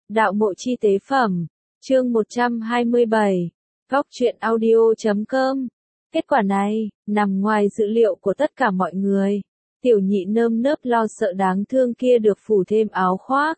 Đạo mộ chi tế phẩm, chương 127, góc truyện audio.com. Kết quả này, nằm ngoài dự liệu của tất cả mọi người. Tiểu nhị nơm nớp lo sợ đáng thương kia được phủ thêm áo khoác,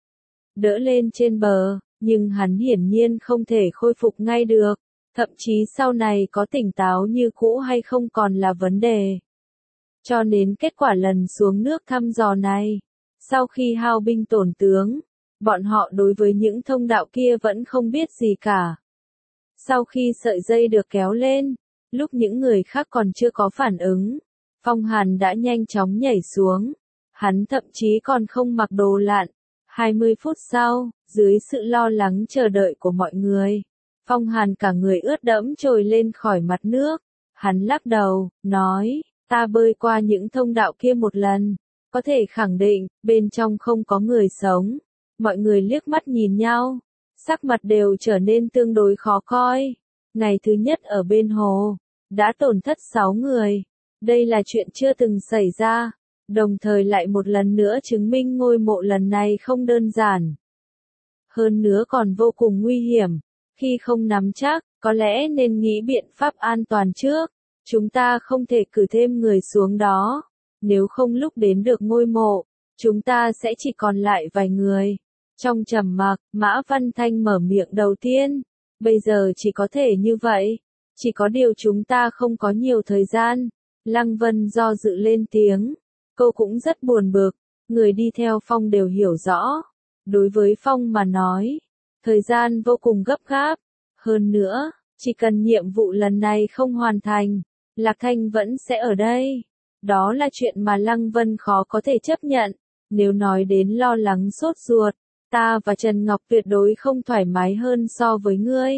đỡ lên trên bờ, nhưng hắn hiển nhiên không thể khôi phục ngay được. Thậm chí sau này có tỉnh táo như cũ hay không còn là vấn đề. Cho nên kết quả lần xuống nước thăm dò này, sau khi hao binh tổn tướng, bọn họ đối với những thông đạo kia vẫn không biết gì cả. Sau khi sợi dây được kéo lên, lúc những người khác còn chưa có phản ứng, Phong Hàn đã nhanh chóng nhảy xuống. Hắn thậm chí còn không mặc đồ lặn. 20 phút sau, dưới sự lo lắng chờ đợi của mọi người, Phong Hàn cả người ướt đẫm trồi lên khỏi mặt nước. Hắn lắc đầu, nói, ta bơi qua những thông đạo kia một lần, có thể khẳng định, bên trong không có người sống. Mọi người liếc mắt nhìn nhau, sắc mặt đều trở nên tương đối khó coi. Ngày thứ nhất ở bên hồ, đã tổn thất 6 người. Đây là chuyện chưa từng xảy ra, đồng thời lại một lần nữa chứng minh ngôi mộ lần này không đơn giản. Hơn nữa còn vô cùng nguy hiểm, khi không nắm chắc, có lẽ nên nghĩ biện pháp an toàn trước. Chúng ta không thể cử thêm người xuống đó, nếu không lúc đến được ngôi mộ, chúng ta sẽ chỉ còn lại vài người. Trong trầm mặc, Mã Văn Thanh mở miệng đầu tiên, bây giờ chỉ có thể như vậy, chỉ có điều chúng ta không có nhiều thời gian. Lăng Vân do dự lên tiếng, cô cũng rất buồn bực, người đi theo Phong đều hiểu rõ. Đối với Phong mà nói, thời gian vô cùng gấp gáp, hơn nữa, chỉ cần nhiệm vụ lần này không hoàn thành, Lạc Thanh vẫn sẽ ở đây. Đó là chuyện mà Lăng Vân khó có thể chấp nhận. Nếu nói đến lo lắng sốt ruột, ta và Trần Ngọc tuyệt đối không thoải mái hơn so với ngươi.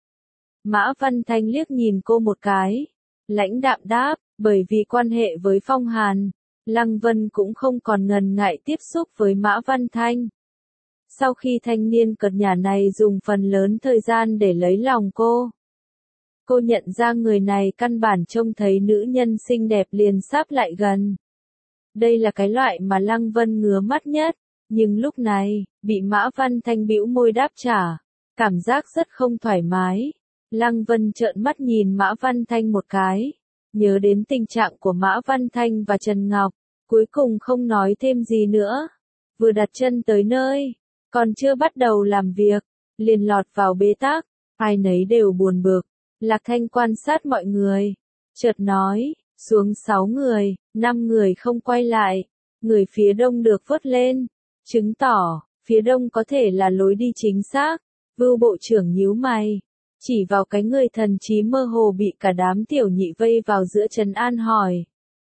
Mã Văn Thanh liếc nhìn cô một cái, lãnh đạm đáp, bởi vì quan hệ với Phong Hàn, Lăng Vân cũng không còn ngần ngại tiếp xúc với Mã Văn Thanh. Sau khi thanh niên cợt nhả này dùng phần lớn thời gian để lấy lòng cô nhận ra người này căn bản trông thấy nữ nhân xinh đẹp liền sáp lại gần. Đây là cái loại mà Lăng Vân ngứa mắt nhất, nhưng lúc này, bị Mã Văn Thanh bĩu môi đáp trả, cảm giác rất không thoải mái. Lăng Vân trợn mắt nhìn Mã Văn Thanh một cái, nhớ đến tình trạng của Mã Văn Thanh và Trần Ngọc, cuối cùng không nói thêm gì nữa. Vừa đặt chân tới nơi, còn chưa bắt đầu làm việc, liền lọt vào bế tắc, ai nấy đều buồn bực. Lạc Thanh quan sát mọi người, chợt nói, xuống 6 người, 5 người không quay lại, người phía đông được vớt lên, chứng tỏ, phía đông có thể là lối đi chính xác. Vưu bộ trưởng nhíu mày, chỉ vào cái người thần trí mơ hồ bị cả đám tiểu nhị vây vào giữa trấn an hỏi.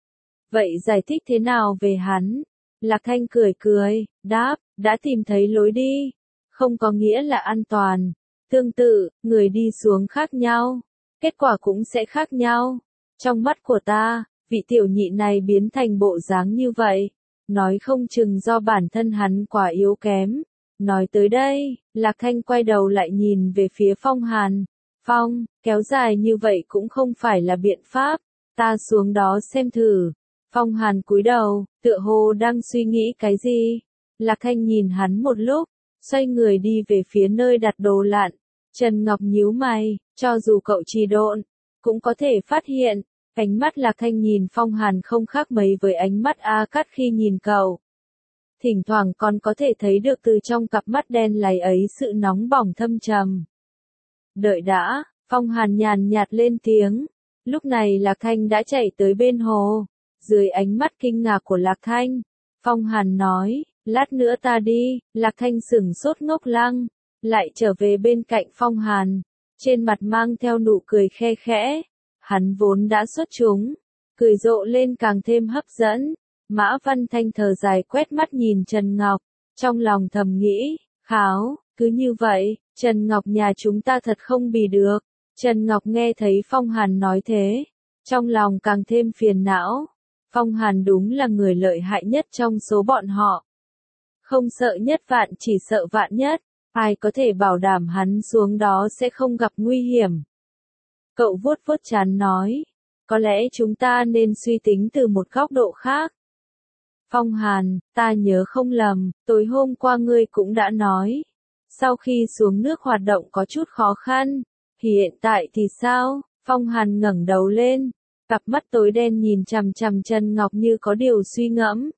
Vậy giải thích thế nào về hắn? Lạc Thanh cười cười, đáp, đã tìm thấy lối đi, không có nghĩa là an toàn. Tương tự, người đi xuống khác nhau, kết quả cũng sẽ khác nhau. Trong mắt của ta, vị tiểu nhị này biến thành bộ dáng như vậy, nói không chừng do bản thân hắn quá yếu kém. Nói tới đây, Lạc Thanh quay đầu lại nhìn về phía Phong Hàn. Phong, kéo dài như vậy cũng không phải là biện pháp, ta xuống đó xem thử. Phong Hàn cúi đầu, tựa hồ đang suy nghĩ cái gì. Lạc Thanh nhìn hắn một lúc, xoay người đi về phía nơi đặt đồ lặn. Trần Ngọc nhíu mày, cho dù cậu trì độn, cũng có thể phát hiện. Ánh mắt Lạc Thanh nhìn Phong Hàn không khác mấy với ánh mắt A Cát khi nhìn cậu. Thỉnh thoảng còn có thể thấy được từ trong cặp mắt đen láy ấy sự nóng bỏng thâm trầm. Đợi đã, Phong Hàn nhàn nhạt lên tiếng. Lúc này Lạc Thanh đã chạy tới bên hồ. Dưới ánh mắt kinh ngạc của Lạc Thanh, Phong Hàn nói, lát nữa ta đi. Lạc Thanh sửng sốt ngốc lăng, lại trở về bên cạnh Phong Hàn, trên mặt mang theo nụ cười khe khẽ. Hắn vốn đã xuất chúng, cười rộ lên càng thêm hấp dẫn. Mã Văn Thanh thở dài quét mắt nhìn Trần Ngọc, trong lòng thầm nghĩ, kháo, cứ như vậy, Trần Ngọc nhà chúng ta thật không bì được. Trần Ngọc nghe thấy Phong Hàn nói thế, trong lòng càng thêm phiền não. Phong Hàn đúng là người lợi hại nhất trong số bọn họ. Không sợ nhất vạn chỉ sợ vạn nhất, ai có thể bảo đảm hắn xuống đó sẽ không gặp nguy hiểm. Cậu vuốt vuốt trán nói, có lẽ chúng ta nên suy tính từ một góc độ khác. Phong Hàn, ta nhớ không lầm, tối hôm qua ngươi cũng đã nói, Sau khi xuống nước hoạt động có chút khó khăn. Hiện tại thì sao? Phong Hàn ngẩng đầu lên, cặp mắt tối đen nhìn chằm chằm Trần Ngọc như có điều suy ngẫm.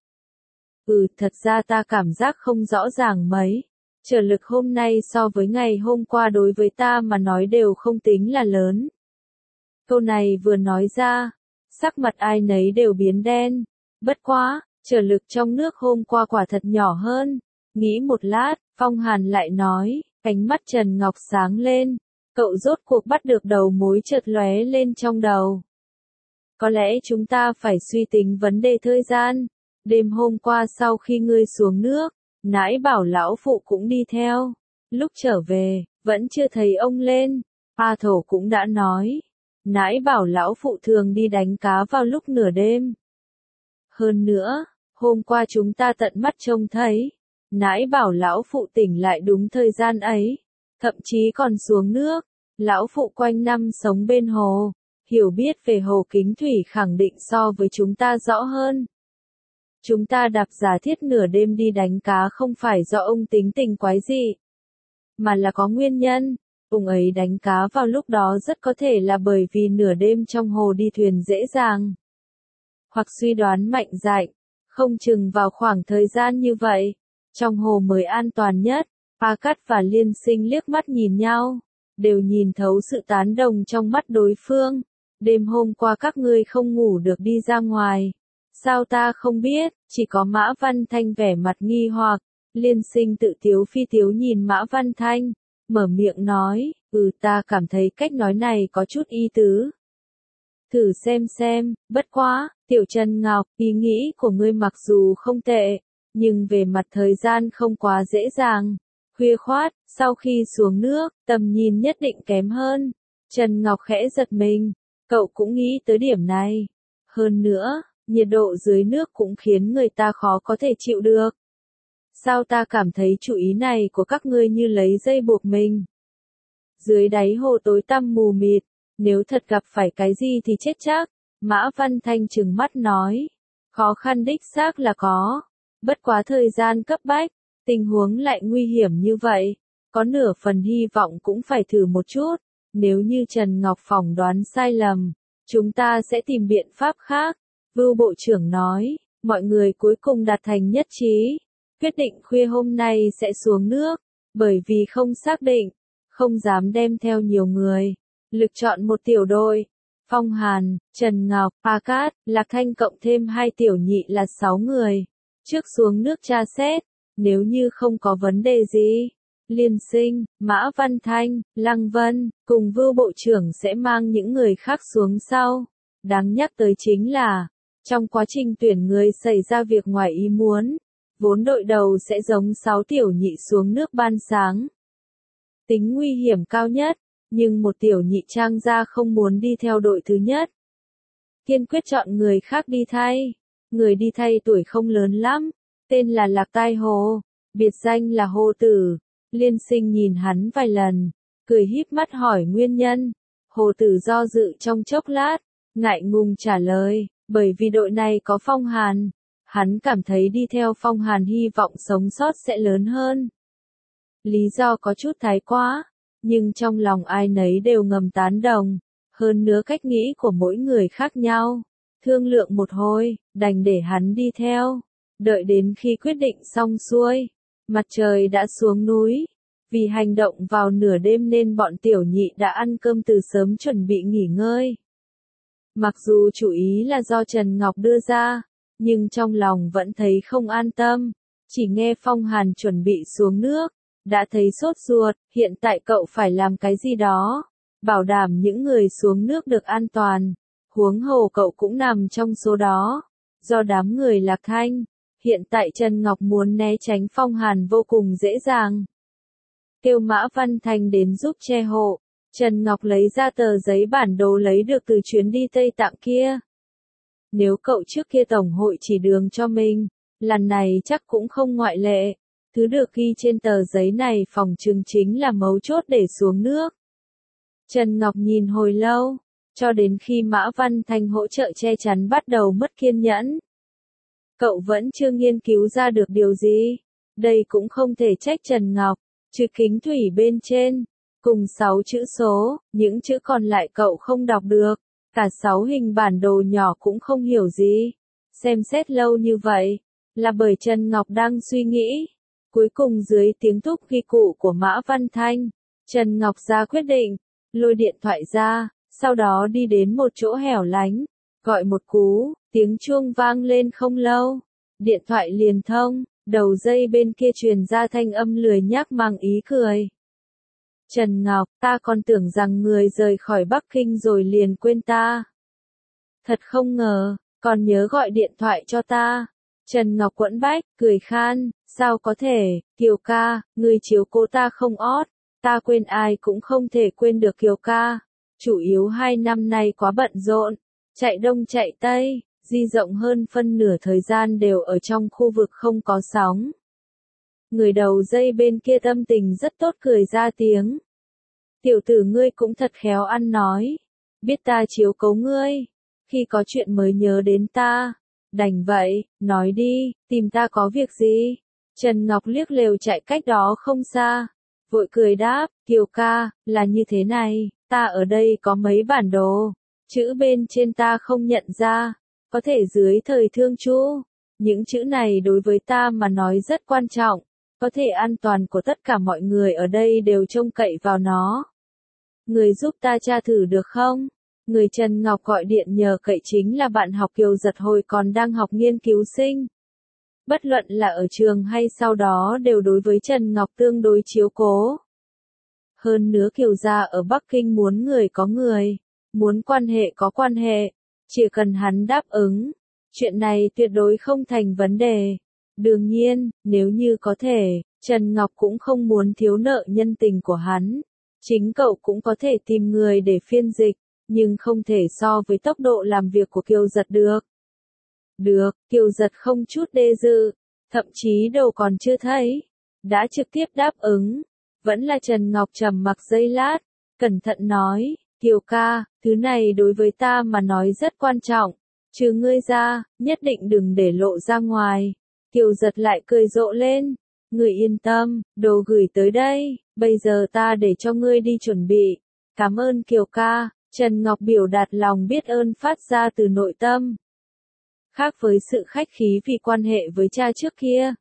Thật ra ta cảm giác không rõ ràng mấy. Trở lực hôm nay so với ngày hôm qua đối với ta mà nói đều không tính là lớn. Câu này vừa nói ra, sắc mặt ai nấy đều biến đen. Bất quá, trở lực trong nước hôm qua quả thật nhỏ hơn. Nghĩ một lát, Phong Hàn lại nói, ánh mắt Trần Ngọc sáng lên. Cậu rốt cuộc bắt được đầu mối chợt lóe lên trong đầu. Có lẽ chúng ta phải suy tính vấn đề thời gian. Đêm hôm qua sau khi ngươi xuống nước, nãi bảo lão phụ cũng đi theo. Lúc trở về, vẫn chưa thấy ông lên. A Thổ cũng đã nói. Nãi bảo lão phụ thường đi đánh cá vào lúc nửa đêm. Hơn nữa, hôm qua chúng ta tận mắt trông thấy. Nãi bảo lão phụ tỉnh lại đúng thời gian ấy. Thậm chí còn xuống nước. Lão phụ quanh năm sống bên hồ. Hiểu biết về hồ Kính Thủy khẳng định so với chúng ta rõ hơn. Chúng ta đạp giả thiết nửa đêm đi đánh cá không phải do ông tính tình quái dị, mà là có nguyên nhân. Ông ấy đánh cá vào lúc đó rất có thể là bởi vì nửa đêm trong hồ đi thuyền dễ dàng. Hoặc suy đoán mạnh dạn, không chừng vào khoảng thời gian như vậy, trong hồ mới an toàn nhất. Pa Cát và Liên Sinh liếc mắt nhìn nhau, đều nhìn thấu sự tán đồng trong mắt đối phương. Đêm hôm qua các ngươi không ngủ được đi ra ngoài. Sao ta không biết, chỉ có Mã Văn Thanh vẻ mặt nghi hoặc. Liên Sinh tự tiếu phi tiếu nhìn Mã Văn Thanh, mở miệng nói, ta cảm thấy cách nói này có chút ý tứ. Thử xem, bất quá, Tiểu Trần Ngọc, ý nghĩ của ngươi mặc dù không tệ, nhưng về mặt thời gian không quá dễ dàng. Khuya khoát, sau khi xuống nước, tầm nhìn nhất định kém hơn. Trần Ngọc khẽ giật mình, cậu cũng nghĩ tới điểm này. Hơn nữa, nhiệt độ dưới nước cũng khiến người ta khó có thể chịu được. Sao ta cảm thấy chủ ý này của các ngươi như lấy dây buộc mình. Dưới đáy hồ tối tăm mù mịt, nếu thật gặp phải cái gì thì chết chắc. Mã Văn Thanh trừng mắt nói. Khó khăn đích xác là có. Bất quá thời gian cấp bách, tình huống lại nguy hiểm như vậy. Có nửa phần hy vọng cũng phải thử một chút. Nếu như Trần Ngọc phỏng đoán sai lầm, chúng ta sẽ tìm biện pháp khác. Vưu Bộ trưởng nói, mọi người cuối cùng đạt thành nhất trí. Quyết định khuya hôm nay sẽ xuống nước, bởi vì không xác định, không dám đem theo nhiều người. Lực chọn một tiểu đội. Phong Hàn, Trần Ngọc, Pa Cát, Lạc Thanh cộng thêm 2 tiểu nhị là 6 người. Trước xuống nước tra xét, nếu như không có vấn đề gì, Liên Sinh, Mã Văn Thanh, Lăng Vân, cùng Vưu Bộ trưởng sẽ mang những người khác xuống sau. Đáng nhắc tới chính là, trong quá trình tuyển người xảy ra việc ngoài ý muốn, vốn đội đầu sẽ giống 6 tiểu nhị xuống nước ban sáng. Tính nguy hiểm cao nhất, nhưng một tiểu nhị Trang gia không muốn đi theo đội thứ nhất. Kiên quyết chọn người khác đi thay. Người đi thay tuổi không lớn lắm, tên là Lạc Tai Hồ, biệt danh là Hồ Tử. Liên Sinh nhìn hắn vài lần, cười híp mắt hỏi nguyên nhân. Hồ Tử do dự trong chốc lát, ngại ngùng trả lời, bởi vì đội này có Phong Hàn. Hắn cảm thấy đi theo Phong Hàn hy vọng sống sót sẽ lớn hơn. Lý do có chút thái quá, nhưng trong lòng ai nấy đều ngầm tán đồng. Hơn nữa cách nghĩ của mỗi người khác nhau. Thương lượng một hồi, đành để hắn đi theo. Đợi đến khi quyết định xong xuôi, mặt trời đã xuống núi. Vì hành động vào nửa đêm nên bọn tiểu nhị đã ăn cơm từ sớm chuẩn bị nghỉ ngơi. Mặc dù chủ ý là do Trần Ngọc đưa ra, nhưng trong lòng vẫn thấy không an tâm. Chỉ nghe Phong Hàn chuẩn bị xuống nước, đã thấy sốt ruột, hiện tại cậu phải làm cái gì đó, bảo đảm những người xuống nước được an toàn. Huống hồ cậu cũng nằm trong số đó. Do đám người Lạc Thanh, hiện tại Trần Ngọc muốn né tránh Phong Hàn vô cùng dễ dàng. Kêu Mã Văn Thanh đến giúp che hộ. Trần Ngọc lấy ra tờ giấy bản đồ lấy được từ chuyến đi Tây Tạng kia. Nếu cậu trước kia tổng hội chỉ đường cho mình, lần này chắc cũng không ngoại lệ. Thứ được ghi trên tờ giấy này phòng chừng chính là mấu chốt để xuống nước. Trần Ngọc nhìn hồi lâu, cho đến khi Mã Văn Thanh hỗ trợ che chắn bắt đầu mất kiên nhẫn. Cậu vẫn chưa nghiên cứu ra được điều gì. Đây cũng không thể trách Trần Ngọc. chữ kính thủy bên trên, cùng 6 chữ số, những chữ còn lại cậu không đọc được, cả 6 hình bản đồ nhỏ cũng không hiểu gì. Xem xét lâu như vậy, là bởi Trần Ngọc đang suy nghĩ. Cuối cùng dưới tiếng thúc ghi cụ của Mã Văn Thanh, Trần Ngọc ra quyết định, lôi điện thoại ra, sau đó đi đến một chỗ hẻo lánh, gọi một cú, tiếng chuông vang lên không lâu, điện thoại liền thông, đầu dây bên kia truyền ra thanh âm lười nhác mang ý cười. Trần Ngọc, ta còn tưởng rằng người rời khỏi Bắc Kinh rồi liền quên ta. Thật không ngờ, còn nhớ gọi điện thoại cho ta. Trần Ngọc quẫn bách, cười khan, sao có thể, Kiều ca, người chiếu cố ta không ót, ta quên ai cũng không thể quên được Kiều ca. Chủ yếu 2 năm nay quá bận rộn, chạy đông chạy tây, di rộng hơn phân nửa thời gian đều ở trong khu vực không có sóng. Người đầu dây bên kia tâm tình rất tốt cười ra tiếng. Tiểu tử ngươi cũng thật khéo ăn nói, biết ta chiếu cố ngươi, khi có chuyện mới nhớ đến ta. Đành vậy, nói đi, tìm ta có việc gì? Trần Ngọc liếc lều chạy cách đó không xa, vội cười đáp, Kiều ca, là như thế này, ta ở đây có mấy bản đồ, chữ bên trên ta không nhận ra, có thể dưới thời Thương Chu, những chữ này đối với ta mà nói rất quan trọng, có thể an toàn của tất cả mọi người ở đây đều trông cậy vào nó. Người giúp ta tra thử được không? Người Trần Ngọc gọi điện nhờ cậy chính là bạn học Kiều Giật hồi còn đang học nghiên cứu sinh. Bất luận là ở trường hay sau đó đều đối với Trần Ngọc tương đối chiếu cố. Hơn nữa Kiều gia ở Bắc Kinh muốn người có người, muốn quan hệ có quan hệ, chỉ cần hắn đáp ứng, chuyện này tuyệt đối không thành vấn đề. Đương nhiên, nếu như có thể, Trần Ngọc cũng không muốn thiếu nợ nhân tình của hắn. Chính cậu cũng có thể tìm người để phiên dịch, nhưng không thể so với tốc độ làm việc của Kiều Giật được. Được, Kiều Giật không chút đề dự, thậm chí đầu còn chưa thấy, đã trực tiếp đáp ứng. Vẫn là Trần Ngọc trầm mặc giây lát, cẩn thận nói, Kiều ca, thứ này đối với ta mà nói rất quan trọng, trừ ngươi ra, nhất định đừng để lộ ra ngoài. Kiều Giật lại cười rộ lên, người yên tâm, đồ gửi tới đây, bây giờ ta để cho ngươi đi chuẩn bị. Cảm ơn Kiều ca. Trần Ngọc biểu đạt lòng biết ơn phát ra từ nội tâm. Khác với sự khách khí vì quan hệ với cha trước kia.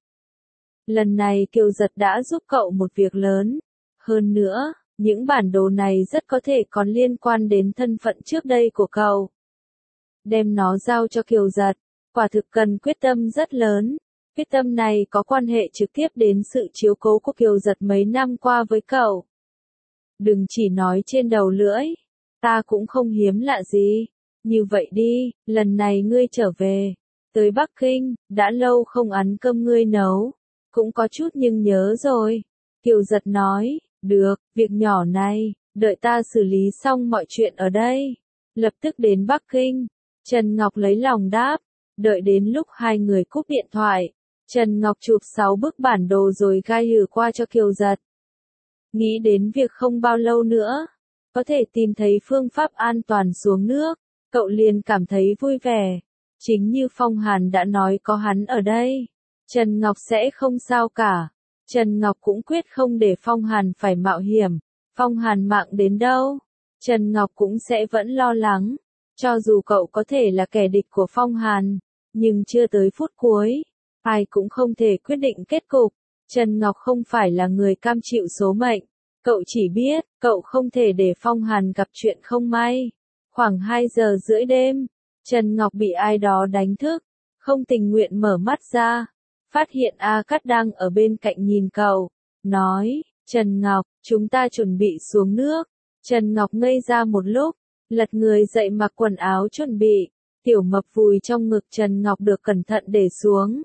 Lần này Kiều Giật đã giúp cậu một việc lớn. Hơn nữa, những bản đồ này rất có thể còn liên quan đến thân phận trước đây của cậu. Đem nó giao cho Kiều Giật, quả thực cần quyết tâm rất lớn. Quyết tâm này có quan hệ trực tiếp đến sự chiếu cố của Kiều Giật mấy năm qua với cậu. Đừng chỉ nói trên đầu lưỡi. Ta cũng không hiếm lạ gì. Như vậy đi, lần này ngươi trở về. Tới Bắc Kinh, đã lâu không ăn cơm ngươi nấu. Cũng có chút nhưng nhớ rồi. Kiều Giật nói, được, việc nhỏ này, đợi ta xử lý xong mọi chuyện ở đây. Lập tức đến Bắc Kinh. Trần Ngọc lấy lòng đáp. Đợi đến lúc hai người cúp điện thoại. Trần Ngọc chụp 6 bức bản đồ rồi gửi qua cho Kiều Giật. Nghĩ đến việc không bao lâu nữa, có thể tìm thấy phương pháp an toàn xuống nước, cậu liền cảm thấy vui vẻ. Chính như Phong Hàn đã nói có hắn ở đây, Trần Ngọc sẽ không sao cả. Trần Ngọc cũng quyết không để Phong Hàn phải mạo hiểm. Phong Hàn mạng đến đâu, Trần Ngọc cũng sẽ vẫn lo lắng. Cho dù cậu có thể là kẻ địch của Phong Hàn, nhưng chưa tới phút cuối, ai cũng không thể quyết định kết cục. Trần Ngọc không phải là người cam chịu số mệnh. Cậu chỉ biết, cậu không thể để Phong Hàn gặp chuyện không may. Khoảng 2 giờ rưỡi đêm, Trần Ngọc bị ai đó đánh thức, không tình nguyện mở mắt ra. Phát hiện A Cát đang ở bên cạnh nhìn cậu, nói, Trần Ngọc, chúng ta chuẩn bị xuống nước. Trần Ngọc ngây ra một lúc, lật người dậy mặc quần áo chuẩn bị. Tiểu Mập vùi trong ngực Trần Ngọc được cẩn thận để xuống.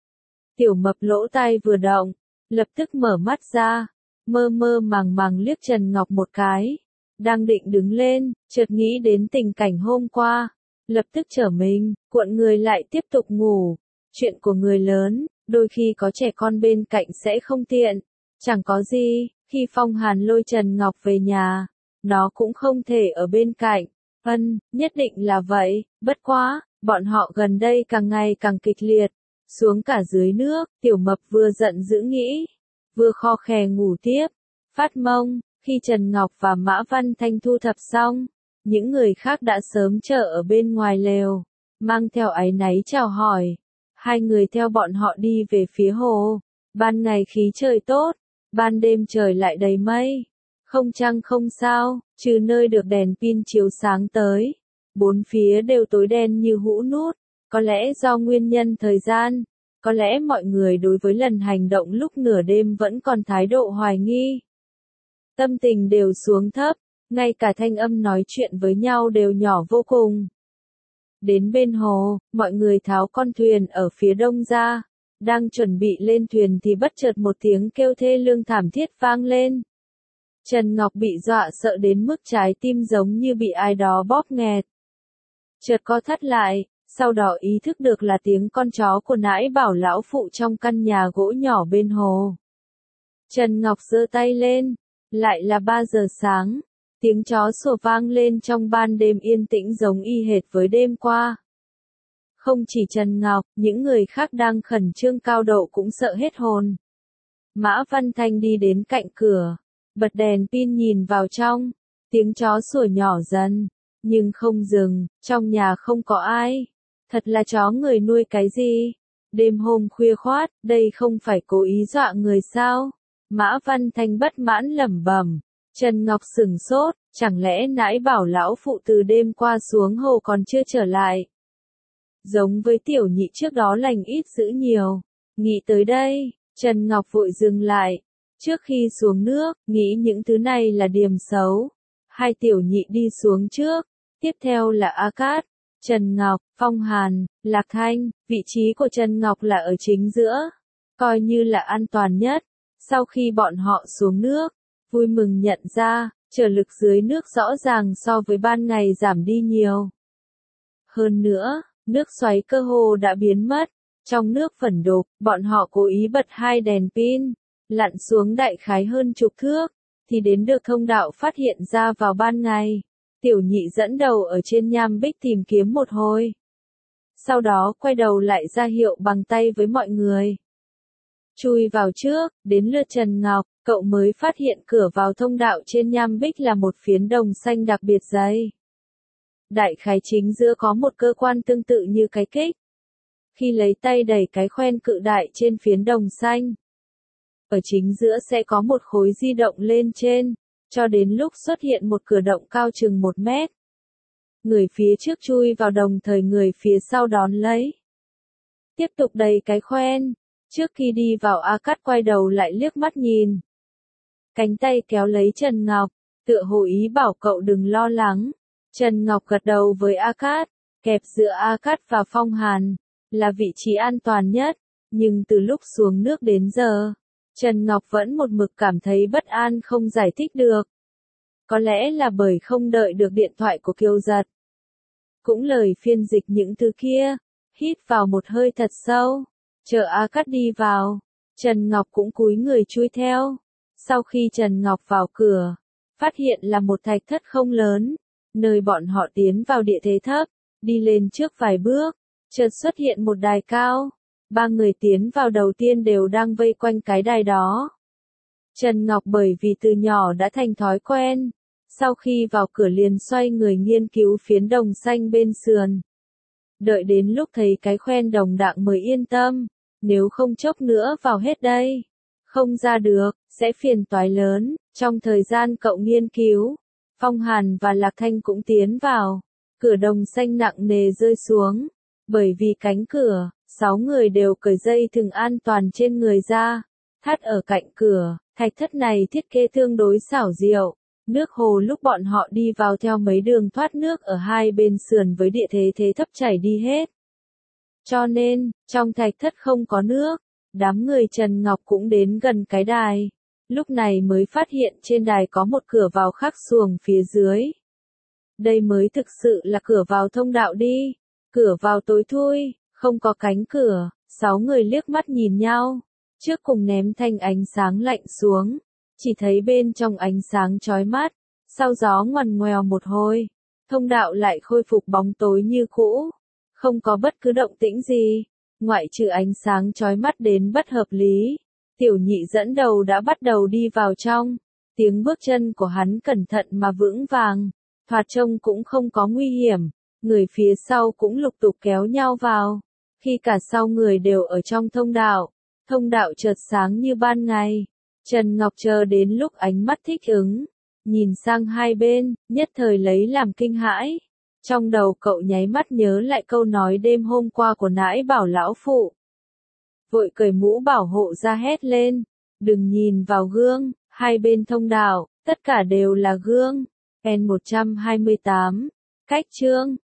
Tiểu Mập lỗ tai vừa động, lập tức mở mắt ra. Mơ mơ màng màng liếc Trần Ngọc một cái, đang định đứng lên, chợt nghĩ đến tình cảnh hôm qua, lập tức trở mình, cuộn người lại tiếp tục ngủ. Chuyện của người lớn, đôi khi có trẻ con bên cạnh sẽ không tiện. Chẳng có gì, khi Phong Hàn lôi Trần Ngọc về nhà, nó cũng không thể ở bên cạnh. Nhất định là vậy, bất quá, bọn họ gần đây càng ngày càng kịch liệt, xuống cả dưới nước. Tiểu Mập vừa giận dữ nghĩ, vừa kho khè ngủ tiếp, phát mông. Khi Trần Ngọc và Mã Văn Thanh thu thập xong, những người khác đã sớm chờ ở bên ngoài lều, mang theo áy náy chào hỏi. Hai người theo bọn họ đi về phía hồ. Ban ngày khí trời tốt, ban đêm trời lại đầy mây. Không trăng không sao, trừ nơi được đèn pin chiếu sáng tới. Bốn phía đều tối đen như hũ nút, có lẽ do nguyên nhân thời gian, có lẽ mọi người đối với lần hành động lúc nửa đêm vẫn còn thái độ hoài nghi. Tâm tình đều xuống thấp, ngay cả thanh âm nói chuyện với nhau đều nhỏ vô cùng. Đến bên hồ, mọi người tháo con thuyền ở phía đông ra, đang chuẩn bị lên thuyền thì bất chợt một tiếng kêu thê lương thảm thiết vang lên. Trần Ngọc bị dọa sợ đến mức trái tim giống như bị ai đó bóp nghẹt. Chợt co thắt lại, sau đó ý thức được là tiếng con chó của nãi bảo lão phụ trong căn nhà gỗ nhỏ bên hồ. Trần Ngọc giơ tay lên, lại là 3 giờ sáng, tiếng chó sủa vang lên trong ban đêm yên tĩnh giống y hệt với đêm qua. Không chỉ Trần Ngọc, những người khác đang khẩn trương cao độ cũng sợ hết hồn. Mã Văn Thanh đi đến cạnh cửa, bật đèn pin nhìn vào trong, tiếng chó sủa nhỏ dần, nhưng không dừng, trong nhà không có ai. Thật là chó người nuôi cái gì? Đêm hôm khuya khoát, đây không phải cố ý dọa người sao? Mã Văn Thanh bất mãn lẩm bẩm. Trần Ngọc sửng sốt, chẳng lẽ nãi bảo lão phụ từ đêm qua xuống hồ còn chưa trở lại? Giống với tiểu nhị trước đó lành ít dữ nhiều. Nghĩ tới đây, Trần Ngọc vội dừng lại. Trước khi xuống nước, nghĩ những thứ này là điểm xấu. Hai tiểu nhị đi xuống trước, tiếp theo là A Cát, Trần Ngọc, Phong Hàn, Lạc Thanh. Vị trí của Trần Ngọc là ở chính giữa, coi như là an toàn nhất. Sau khi bọn họ xuống nước, vui mừng nhận ra, trở lực dưới nước rõ ràng so với ban ngày giảm đi nhiều. Hơn nữa, nước xoáy cơ hồ đã biến mất. Trong nước phẩn đục, bọn họ cố ý bật 2 đèn pin, lặn xuống đại khái hơn chục thước, thì đến được thông đạo phát hiện ra vào ban ngày. Tiểu nhị dẫn đầu ở trên nham bích tìm kiếm một hồi. Sau đó quay đầu lại ra hiệu bằng tay với mọi người. Chui vào trước, đến lượt Trần Ngọc, cậu mới phát hiện cửa vào thông đạo trên nham bích là một phiến đồng xanh đặc biệt dày. Đại khái chính giữa có một cơ quan tương tự như cái kích. Khi lấy tay đẩy cái khoen cự đại trên phiến đồng xanh, ở chính giữa sẽ có một khối di động lên trên, cho đến lúc xuất hiện một cửa động cao chừng 1 mét. Người phía trước chui vào đồng thời người phía sau đón lấy. Tiếp tục đẩy cái khoen. Trước khi đi vào A Cát quay đầu lại liếc mắt nhìn. Cánh tay kéo lấy Trần Ngọc, tựa hồ ý bảo cậu đừng lo lắng. Trần Ngọc gật đầu với A Cát, kẹp giữa A Cát và Phong Hàn, là vị trí an toàn nhất. Nhưng từ lúc xuống nước đến giờ, Trần Ngọc vẫn một mực cảm thấy bất an không giải thích được. Có lẽ là bởi không đợi được điện thoại của Kiều Giật. Cũng lời phiên dịch những thứ kia, hít vào một hơi thật sâu. Chờ A Cát đi vào, Trần Ngọc cũng cúi người chui theo. Sau khi Trần Ngọc vào cửa, phát hiện là một thạch thất không lớn, nơi bọn họ tiến vào địa thế thấp, đi lên trước vài bước, chợt xuất hiện một đài cao. 3 người tiến vào đầu tiên đều đang vây quanh cái đài đó. Trần Ngọc bởi vì từ nhỏ đã thành thói quen, sau khi vào cửa liền xoay người nghiên cứu phiến đồng xanh bên sườn. Đợi đến lúc thấy cái khoen đồng đặng mới yên tâm, nếu không chốc nữa vào hết đây, không ra được, sẽ phiền toái lớn. Trong thời gian cậu nghiên cứu, Phong Hàn và Lạc Thanh cũng tiến vào, cửa đồng xanh nặng nề rơi xuống, bởi vì cánh cửa, 6 người đều cởi dây thừng an toàn trên người ra, thắt ở cạnh cửa. Thạch thất này thiết kế tương đối xảo diệu. Nước hồ lúc bọn họ đi vào theo mấy đường thoát nước ở hai bên sườn với địa thế thấp chảy đi hết. Cho nên, trong thạch thất không có nước. Đám người Trần Ngọc cũng đến gần cái đài. Lúc này mới phát hiện trên đài có một cửa vào khắc xuồng phía dưới. Đây mới thực sự là cửa vào thông đạo đi. Cửa vào tối thui, không có cánh cửa. 6 người liếc mắt nhìn nhau. Trước cùng ném thanh ánh sáng lạnh xuống. Chỉ thấy bên trong ánh sáng chói mắt. Sau gió ngoằn ngoèo một hồi, thông đạo lại khôi phục bóng tối như cũ. Không có bất cứ động tĩnh gì, ngoại trừ ánh sáng chói mắt đến bất hợp lý. Tiểu nhị dẫn đầu đã bắt đầu đi vào trong. Tiếng bước chân của hắn cẩn thận mà vững vàng, thoạt trông cũng không có nguy hiểm. Người phía sau cũng lục tục kéo nhau vào. Khi cả sau người đều ở trong thông đạo chợt sáng như ban ngày. Trần Ngọc chờ đến lúc ánh mắt thích ứng, nhìn sang hai bên, nhất thời lấy làm kinh hãi. Trong đầu cậu nháy mắt nhớ lại câu nói đêm hôm qua của nãi bảo lão phụ. Vội cởi mũ bảo hộ ra hét lên, đừng nhìn vào gương, hai bên thông đạo, tất cả đều là gương. N128, cách chương,